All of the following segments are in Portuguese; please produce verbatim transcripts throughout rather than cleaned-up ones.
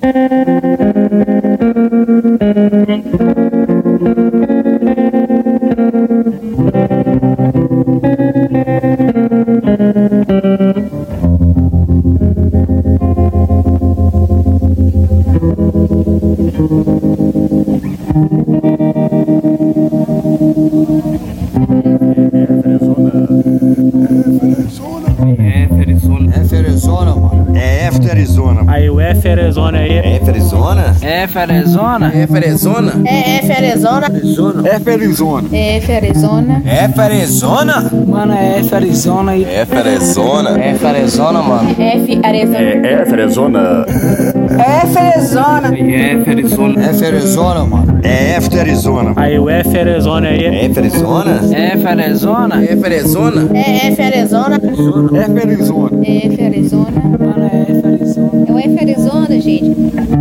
Aí o F Arizona aí. F Arizona? F Arizona? F Arizona? É F Arizona. F Arizona. F Arizona. F Arizona? Mano, é F Arizona aí. F Arizona? F Arizona, mano. F Arizona. É F Arizona. F Arizona. F Arizona. F Arizona, mano. É F Arizona. Aí o F Arizona aí. F Arizona? F Arizona? F Arizona? É F Arizona. F Arizona. F Arizona. Mano, é F Arizona. É o F Arizona, gente.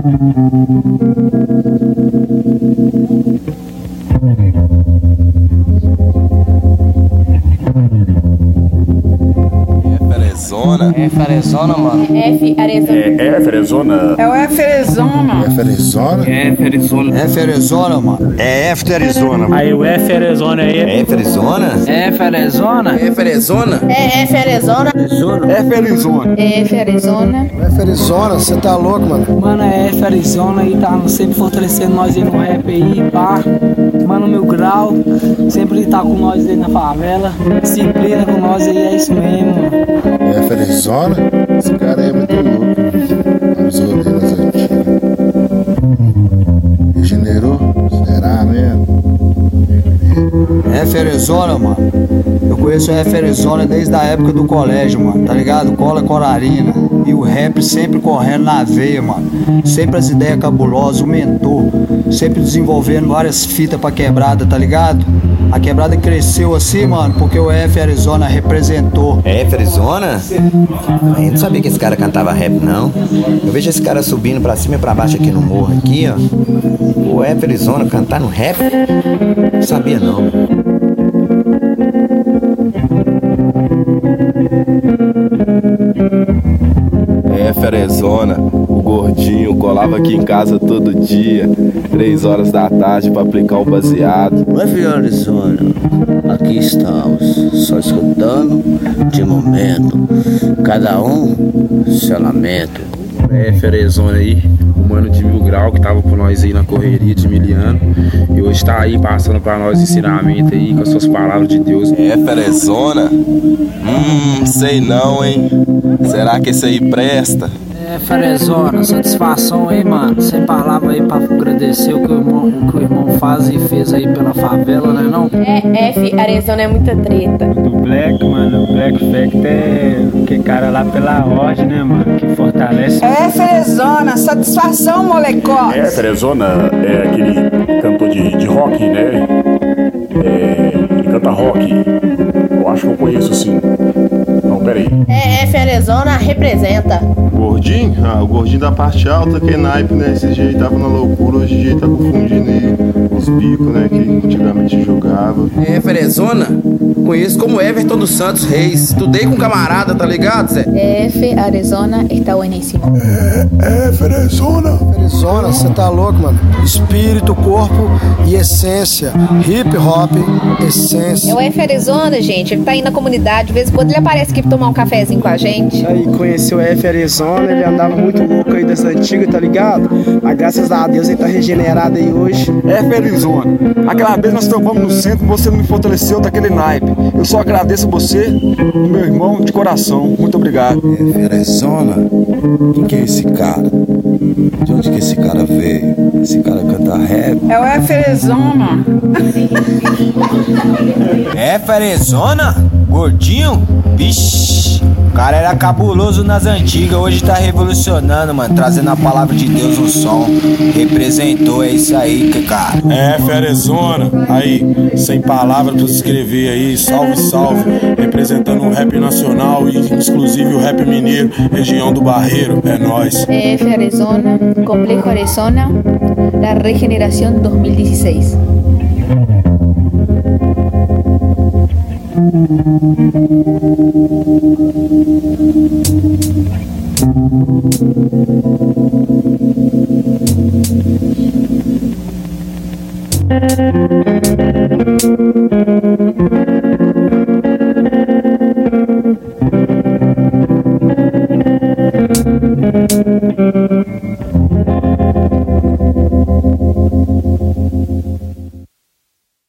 Arizona? F Arizona, mano. F Arizona. É F Arizona. É o F Arizona. F Arizona? F Arizona. F Arizona, mano. É F Arizona. Aí o F Arizona aí. F Arizona? F Arizona? F Arizona? É F Arizona. F Arizona. F Arizona. F Arizona, você tá louco, mano? Mano, é F Arizona aí, tá sempre fortalecendo nós aí no rap aí, pá. Mano, meu grau, sempre tá com nós aí na favela. Disciplina com nós aí, é isso mesmo, mano. F Arizona? Esse cara aí é muito louco. Nos rodeios antigos. Regenerou? Será mesmo? F Arizona, mano. Eu conheço o F Arizona desde a época do colégio, mano. Tá ligado? Cola Corarina. E o rap sempre correndo na veia, mano. Sempre as ideias cabulosas, o mentor. Sempre desenvolvendo várias fitas pra quebrada, tá ligado? A quebrada cresceu assim, mano, porque o F Arizona representou. F Arizona? Eu não sabia que esse cara cantava rap, não. Eu vejo esse cara subindo pra cima e pra baixo aqui no morro, aqui, ó. O F Arizona cantar no rap? Não sabia, não. F Arizona, o gordinho colava aqui em casa todo dia, três horas da tarde pra aplicar o baseado. F Arizona, aqui estamos, só escutando de momento, cada um seu lamento. F Arizona aí, o mano de Mil Grau que tava com nós aí na correria de Miliano e hoje tá aí passando pra nós ensinamento aí com as suas palavras de Deus. F Arizona? Hum, sei não, hein? Será que esse aí presta? F Arizona, satisfação aí, mano. Sem palavra aí pra agradecer o que o irmão, o que o irmão faz e fez aí pela favela, né não? É F Arizona é muita treta. Do Black, mano, o Black Fact é que cara lá pela ordem, né, mano? Que fortalece. F Arizona, satisfação, molecote. F Arizona é aquele cantor de, de rock, né? É, ele canta rock. Eu acho que eu conheço sim. Não, peraí. É F Arizona representa. Gordinho? Ah, o gordinho da parte alta, que é naipe, né? Esse jeito tava na loucura, hoje em dia tá confundindo aí os bicos, né? Que antigamente jogava. F Arizona? Conheço como Everton dos Santos Reis. Estudei com um camarada, tá ligado, Zé? F Arizona está bueníssimo. É, F Arizona. F Arizona, você tá louco, mano? Espírito, corpo e essência. Hip hop, essência. É o F Arizona, gente. Ele tá aí na comunidade. De vez em quando ele aparece aqui pra tomar um cafezinho com a gente. Aí conheceu o F Arizona, ele andava muito louco aí das antigas, tá ligado? Mas graças a Deus ele tá regenerado aí hoje. F Arizona, aquela vez nós trombamos no centro, você me fortaleceu daquele naipe. Eu só agradeço a você, meu irmão, de coração. Muito obrigado. F Arizona? Quem que é esse cara? De onde que esse cara veio? Esse cara canta rap? É o F Arizona. F Arizona? Gordinho? Vixe, o cara era cabuloso nas antigas, hoje tá revolucionando, mano, trazendo a palavra de Deus no som. Representou, é isso aí, que cara. F Arizona, aí, sem palavras pra escrever aí, salve, salve, representando o rap nacional e inclusive o rap mineiro, região do Barreiro, é nóis. F Arizona, Complejo Arizona, la regeneración dois mil e dezesseis. Thank you. Música